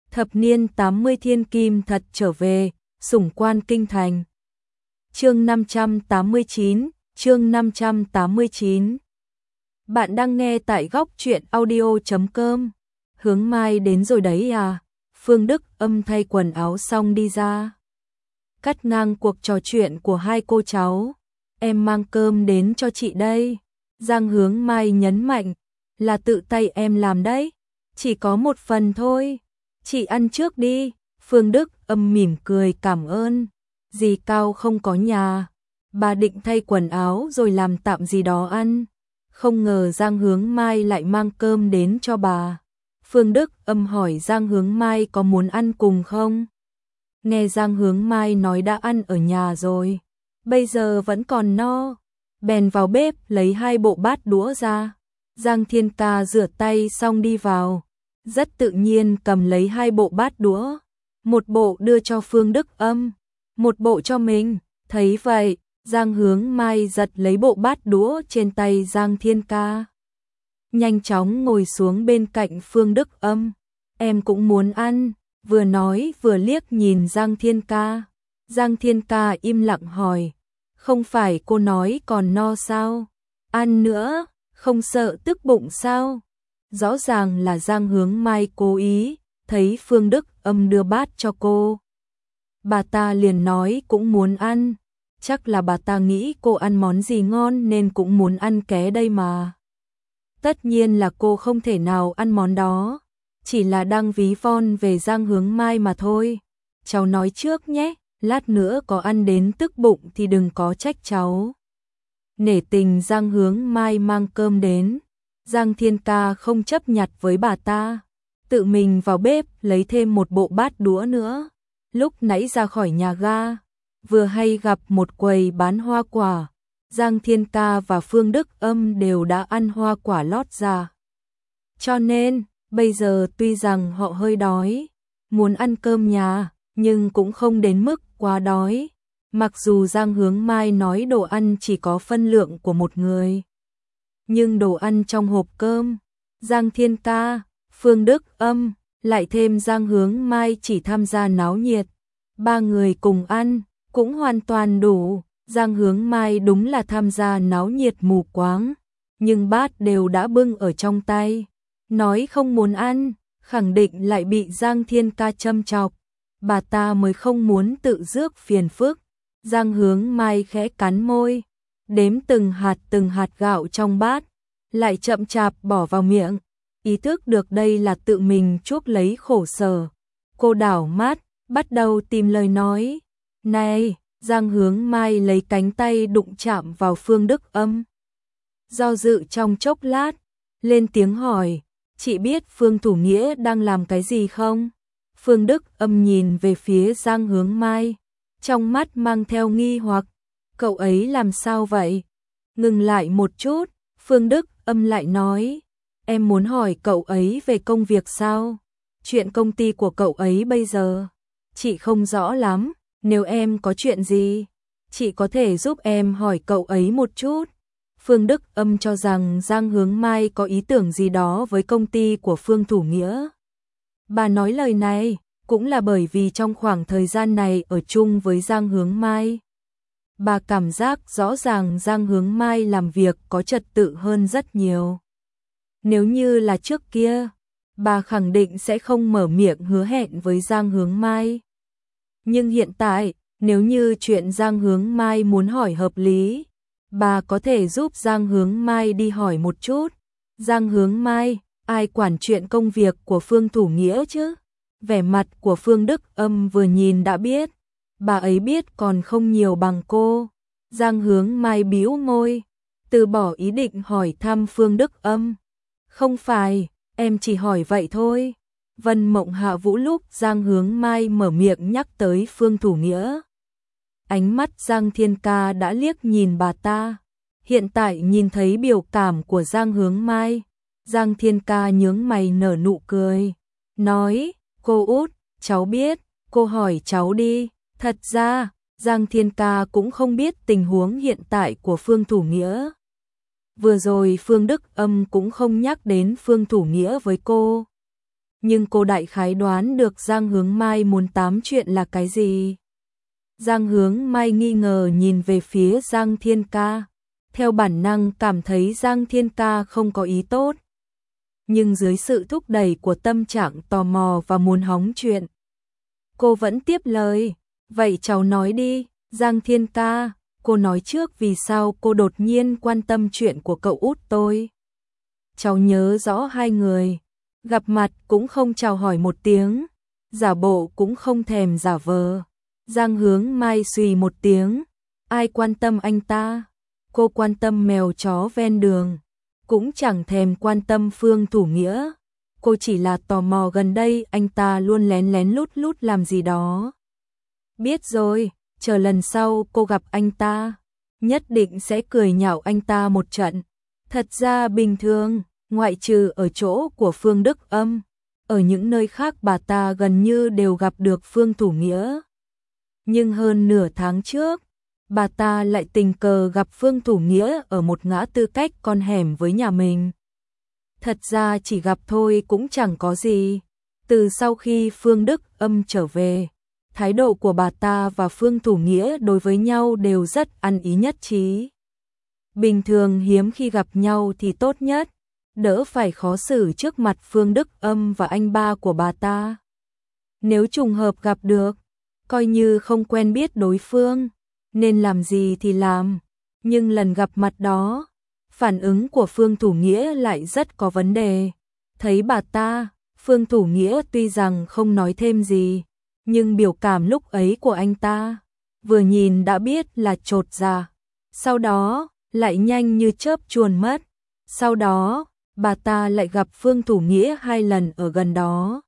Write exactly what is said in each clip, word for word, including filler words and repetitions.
Thập niên tám mươi thiên kim thật trở về, sủng quan kinh thành. Chương năm trăm tám mươi chín, chương năm trăm tám mươi chín. Bạn đang nghe tại góc truyện audio chấm com. Hướng Mai đến rồi đấy à? Phương Đức Âm thay quần áo xong đi ra. Cắt ngang cuộc trò chuyện của hai cô cháu. Em mang cơm đến cho chị đây. Giang Hướng Mai nhấn mạnh, là tự tay em làm đấy. Chỉ có một phần thôi. Chị ăn trước đi. Phương Đức Âm mỉm cười cảm ơn. Dì Cao không có nhà. Bà định thay quần áo rồi làm tạm gì đó ăn. Không ngờ Giang Hướng Mai lại mang cơm đến cho bà. Phương Đức Âm hỏi Giang Hướng Mai có muốn ăn cùng không? Nghe Giang Hướng Mai nói đã ăn ở nhà rồi. Bây giờ vẫn còn no. Bèn vào bếp lấy hai bộ bát đũa ra. Giang Thiên Ca rửa tay xong đi vào. Rất tự nhiên cầm lấy hai bộ bát đũa. Một bộ đưa cho Phương Đức Âm, một bộ cho mình. Thấy vậy, Giang Hướng Mai giật lấy bộ bát đũa trên tay Giang Thiên Ca. Nhanh chóng ngồi xuống bên cạnh Phương Đức Âm. Em cũng muốn ăn, vừa nói vừa liếc nhìn Giang Thiên Ca. Giang Thiên Ca im lặng hỏi, không phải cô nói còn no sao? Ăn nữa, không sợ tức bụng sao? Rõ ràng là Giang Hướng Mai cố ý, thấy Phương Đức Âm đưa bát cho cô. Bà ta liền nói cũng muốn ăn, chắc là bà ta nghĩ cô ăn món gì ngon nên cũng muốn ăn ké đây mà. Tất nhiên là cô không thể nào ăn món đó, chỉ là đang ví von về Giang Hướng Mai mà thôi. Cháu nói trước nhé, lát nữa có ăn đến tức bụng thì đừng có trách cháu. Nể tình Giang Hướng Mai mang cơm đến, Giang Thiên Ca không chấp nhặt với bà ta, tự mình vào bếp lấy thêm một bộ bát đũa nữa. Lúc nãy ra khỏi nhà ga, vừa hay gặp một quầy bán hoa quả. Giang Thiên Ca và Phương Đức Âm đều đã ăn hoa quả lót ra. Cho nên, bây giờ tuy rằng họ hơi đói, muốn ăn cơm nhà, nhưng cũng không đến mức quá đói. Mặc dù Giang Hướng Mai nói đồ ăn chỉ có phân lượng của một người, nhưng đồ ăn trong hộp cơm, Giang Thiên Ca, Phương Đức Âm, lại thêm Giang Hướng Mai chỉ tham gia náo nhiệt. Ba người cùng ăn, cũng hoàn toàn đủ. Giang Hướng Mai đúng là tham gia náo nhiệt mù quáng, nhưng bát đều đã bưng ở trong tay. Nói không muốn ăn, khẳng định lại bị Giang Thiên Ca châm chọc. Bà ta mới không muốn tự rước phiền phức. Giang Hướng Mai khẽ cắn môi, đếm từng hạt từng hạt gạo trong bát, lại chậm chạp bỏ vào miệng. Ý thức được đây là tự mình chuốc lấy khổ sở. Cô đảo mắt, bắt đầu tìm lời nói. Này, Giang Hướng Mai lấy cánh tay đụng chạm vào Phương Đức Âm. Do dự trong chốc lát, lên tiếng hỏi, chị biết Phương Thủ Nghĩa đang làm cái gì không? Phương Đức Âm nhìn về phía Giang Hướng Mai, trong mắt mang theo nghi hoặc, cậu ấy làm sao vậy? Ngừng lại một chút, Phương Đức Âm lại nói, em muốn hỏi cậu ấy về công việc sao? Chuyện công ty của cậu ấy bây giờ, chị không rõ lắm, nếu em có chuyện gì, chị có thể giúp em hỏi cậu ấy một chút. Phương Đức Âm cho rằng Giang Hướng Mai có ý tưởng gì đó với công ty của Phương Thủ Nghĩa. Bà nói lời này cũng là bởi vì trong khoảng thời gian này ở chung với Giang Hướng Mai, bà cảm giác rõ ràng Giang Hướng Mai làm việc có trật tự hơn rất nhiều. Nếu như là trước kia, bà khẳng định sẽ không mở miệng hứa hẹn với Giang Hướng Mai. Nhưng hiện tại, nếu như chuyện Giang Hướng Mai muốn hỏi hợp lý, bà có thể giúp Giang Hướng Mai đi hỏi một chút. Giang Hướng Mai, ai quản chuyện công việc của Phương Thủ Nghĩa chứ? Vẻ mặt của Phương Đức Âm vừa nhìn đã biết, bà ấy biết còn không nhiều bằng cô. Giang Hướng Mai bĩu môi, từ bỏ ý định hỏi thăm Phương Đức Âm. Không phải, em chỉ hỏi vậy thôi. Vân Mộng Hạ Vũ lúc Giang Hướng Mai mở miệng nhắc tới Phương Thủ Nghĩa, ánh mắt Giang Thiên Ca đã liếc nhìn bà ta. Hiện tại nhìn thấy biểu cảm của Giang Hướng Mai, Giang Thiên Ca nhướng mày nở nụ cười, nói, cô út, cháu biết, cô hỏi cháu đi. Thật ra, Giang Thiên Ca cũng không biết tình huống hiện tại của Phương Thủ Nghĩa. Vừa rồi Phương Đức Âm cũng không nhắc đến Phương Thủ Nghĩa với cô. nhưng cô đại khái đoán được Giang Hướng Mai muốn tám chuyện là cái gì. Giang Hướng Mai nghi ngờ nhìn về phía Giang Thiên Ca, theo bản năng cảm thấy Giang Thiên Ca không có ý tốt. Nhưng dưới sự thúc đẩy của tâm trạng tò mò và muốn hóng chuyện, cô vẫn tiếp lời, vậy cháu nói đi, Giang Thiên Ca, cô nói trước vì sao cô đột nhiên quan tâm chuyện của cậu út tôi. Cháu nhớ rõ hai người, gặp mặt cũng không chào hỏi một tiếng, giả bộ cũng không thèm giả vờ. Giang Hướng Mai xùy một tiếng, ai quan tâm anh ta, cô quan tâm mèo chó ven đường, cũng chẳng thèm quan tâm Phương Thủ Nghĩa, cô chỉ là tò mò gần đây anh ta luôn lén lén lút lút làm gì đó. Biết rồi, chờ lần sau cô gặp anh ta, nhất định sẽ cười nhạo anh ta một trận. Thật ra bình thường, ngoại trừ ở chỗ của Phương Đức Âm, ở những nơi khác bà ta gần như đều gặp được Phương Thủ Nghĩa. Nhưng hơn nửa tháng trước, bà ta lại tình cờ gặp Phương Thủ Nghĩa ở một ngã tư cách con hẻm với nhà mình. Thật ra chỉ gặp thôi cũng chẳng có gì. Từ sau khi Phương Đức Âm trở về, thái độ của bà ta và Phương Thủ Nghĩa đối với nhau đều rất ăn ý nhất trí. Bình thường hiếm khi gặp nhau thì tốt nhất, đỡ phải khó xử trước mặt Phương Đức Âm và anh ba của bà ta. Nếu trùng hợp gặp được, coi như không quen biết đối phương, nên làm gì thì làm. Nhưng lần gặp mặt đó, phản ứng của Phương Thủ Nghĩa lại rất có vấn đề. Thấy bà ta, Phương Thủ Nghĩa tuy rằng không nói thêm gì, nhưng biểu cảm lúc ấy của anh ta, vừa nhìn đã biết là chột dạ. Sau đó, lại nhanh như chớp chuồn mất. Sau đó, bà ta lại gặp Phương Thủ Nghĩa hai lần ở gần đó.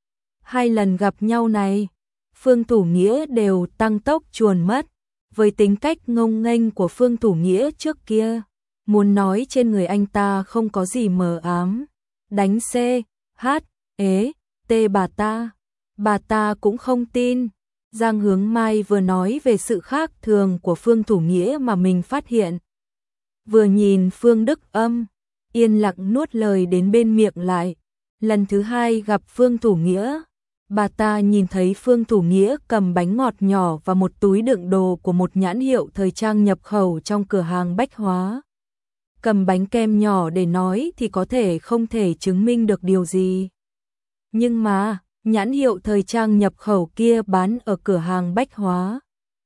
Hai lần gặp nhau này, Phương Thủ Nghĩa đều tăng tốc chuồn mất. Với tính cách ngông nghênh của Phương Thủ Nghĩa trước kia, muốn nói trên người anh ta không có gì mờ ám, đánh C, H, ế, T bà ta, bà ta cũng không tin. Giang Hướng Mai vừa nói về sự khác thường của Phương Thủ Nghĩa mà mình phát hiện. Vừa nhìn Phương Đức Âm, yên lặng nuốt lời đến bên miệng lại. Lần thứ hai gặp Phương Thủ Nghĩa, bà ta nhìn thấy Phương Thủ Nghĩa cầm bánh ngọt nhỏ và một túi đựng đồ của một nhãn hiệu thời trang nhập khẩu trong cửa hàng bách hóa. Cầm bánh kem nhỏ để nói thì có thể không thể chứng minh được điều gì. Nhưng mà, nhãn hiệu thời trang nhập khẩu kia bán ở cửa hàng bách hóa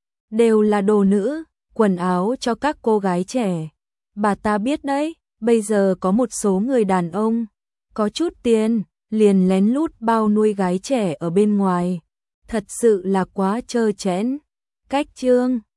đều là đồ nữ, quần áo cho các cô gái trẻ. Bà ta biết đấy, bây giờ có một số người đàn ông có chút tiền, liền lén lút bao nuôi gái trẻ ở bên ngoài. Thật sự là quá trơ trẽn. Cách chương